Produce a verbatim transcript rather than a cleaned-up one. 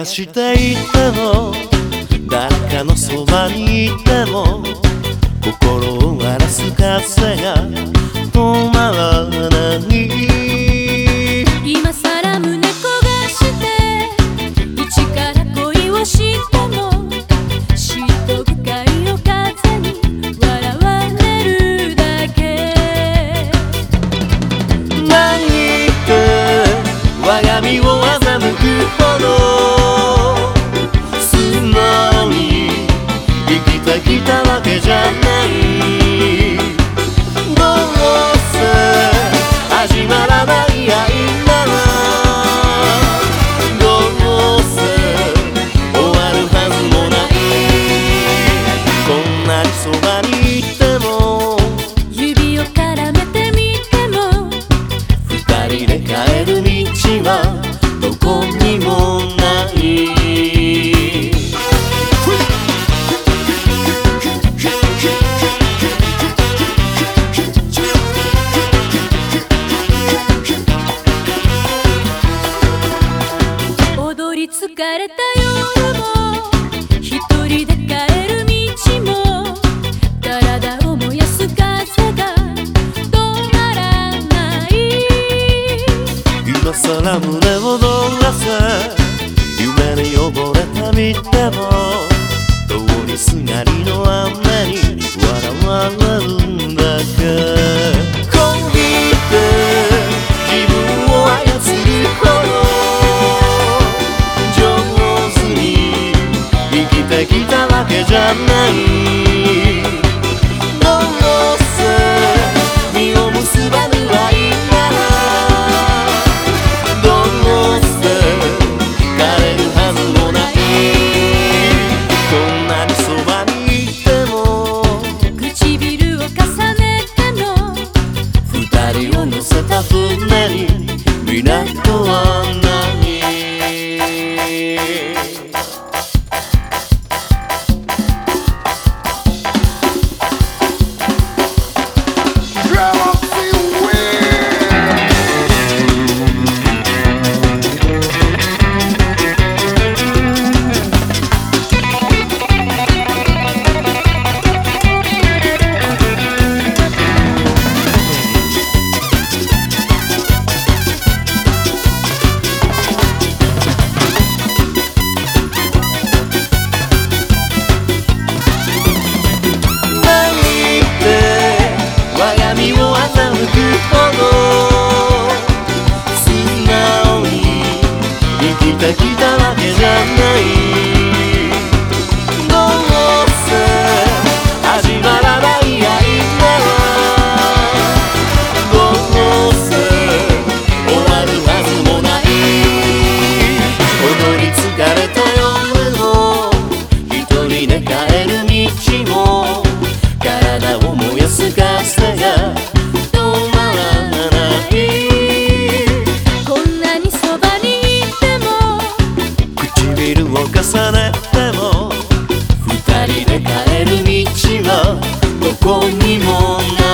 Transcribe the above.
していても誰かのそばにいても心を荒らす風が止まらない今さら胸焦がして一から恋をしても嫉妬深い夜風に笑われるだけ何って我が身を欺くほど素直に生きてきたわけじゃないどうせ始まらない愛ならどうせ終わるはずもないこんなにそばにいても指を絡めてみても二人で帰る道はどこにもない踊り疲れた夜も一人で帰る道も体を燃やす風が止まらない今さら胸を躍らせ夢に溺れたみても通りすがりの雨に笑われるんだけ恋って自分を操るほど上手に生きてきたわけじゃないどうせ実を結ばぬ愛ならどうせ枯れるはずもないこんなにそばにいても唇を重ねても二人を乗せた船に港はない生きてきたわけじゃないどうせ始まらない愛ならどうせ終わるはずもない踊り疲れた夜も一人で帰る道も体を燃やす風が止まらない唇を重ねても二人で帰る道はどこにもない